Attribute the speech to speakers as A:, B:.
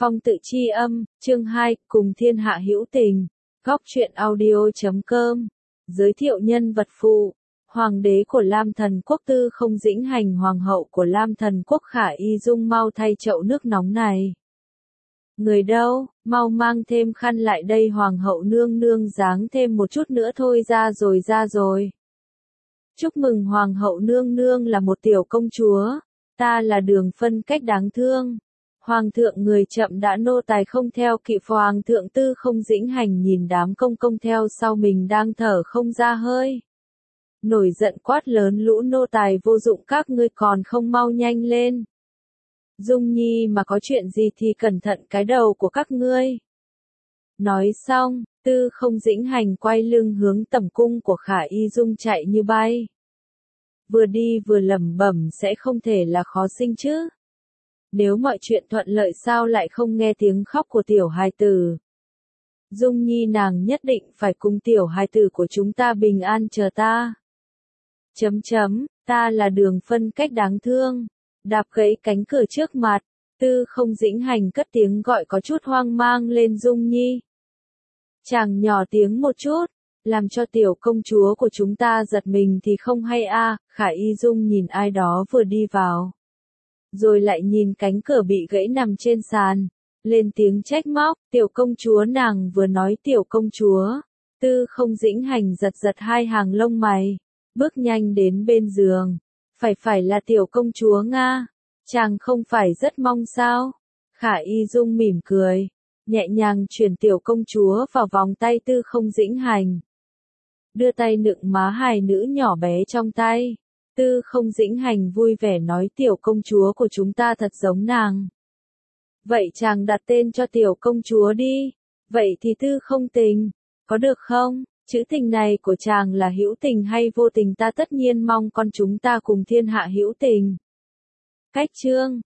A: Phong tự chi âm, chương 2, cùng thiên hạ hữu tình. Góc truyện audio.com. Giới thiệu nhân vật phụ. Hoàng đế của Lam Thần Quốc Tư Không Dĩnh Hành, hoàng hậu của Lam Thần Quốc Khả Y Dung mau thay chậu nước nóng này. Người đâu, mau mang thêm khăn lại đây, hoàng hậu nương nương dáng thêm một chút nữa thôi, ra rồi. Chúc mừng hoàng hậu nương nương là một tiểu công chúa, ta là Đường Phân Cách đáng thương. Hoàng thượng người chậm đã, nô tài không theo kịp. Hoàng thượng Tư Không Dĩnh Hành nhìn đám công công theo sau mình đang thở không ra hơi. Nổi giận quát lớn, lũ nô tài vô dụng các ngươi còn không mau nhanh lên. Dung Nhi mà có chuyện gì thì cẩn thận cái đầu của các ngươi. Nói xong, Tư Không Dĩnh Hành quay lưng hướng tẩm cung của Khả Y Dung chạy như bay. Vừa đi vừa lẩm bẩm, sẽ không thể là khó sinh chứ. Nếu mọi chuyện thuận lợi sao lại không nghe tiếng khóc của tiểu hài tử. Dung Nhi nàng nhất định phải cùng tiểu hài tử của chúng ta bình an chờ ta. Ta là Đường Phân Cách đáng thương. Đạp gãy cánh cửa trước mặt, Tư Không Dĩnh Hành cất tiếng gọi có chút hoang mang lên Dung Nhi. Chàng nhỏ tiếng một chút, làm cho tiểu công chúa của chúng ta giật mình thì không hay a. Khả Y Dung nhìn ai đó vừa đi vào, rồi lại nhìn cánh cửa bị gãy nằm trên sàn, lên tiếng trách móc, tiểu công chúa nàng vừa nói tiểu công chúa. Tư Không Dĩnh Hành giật hai hàng lông mày, bước nhanh đến bên giường. Phải là tiểu công chúa Nga, chàng không phải rất mong sao? Khả Y Dung mỉm cười, nhẹ nhàng chuyển tiểu công chúa vào vòng tay Tư Không Dĩnh Hành. Đưa tay nựng má hài nữ nhỏ bé trong tay. Tư Không Dĩnh Hành vui vẻ nói tiểu công chúa của chúng ta thật giống nàng. Vậy chàng đặt tên cho tiểu công chúa đi. Vậy thì Tư Không Tình, có được không? Chữ tình này của chàng là hữu tình hay vô tình, ta tất nhiên mong con chúng ta cùng thiên hạ hữu tình. Cách chương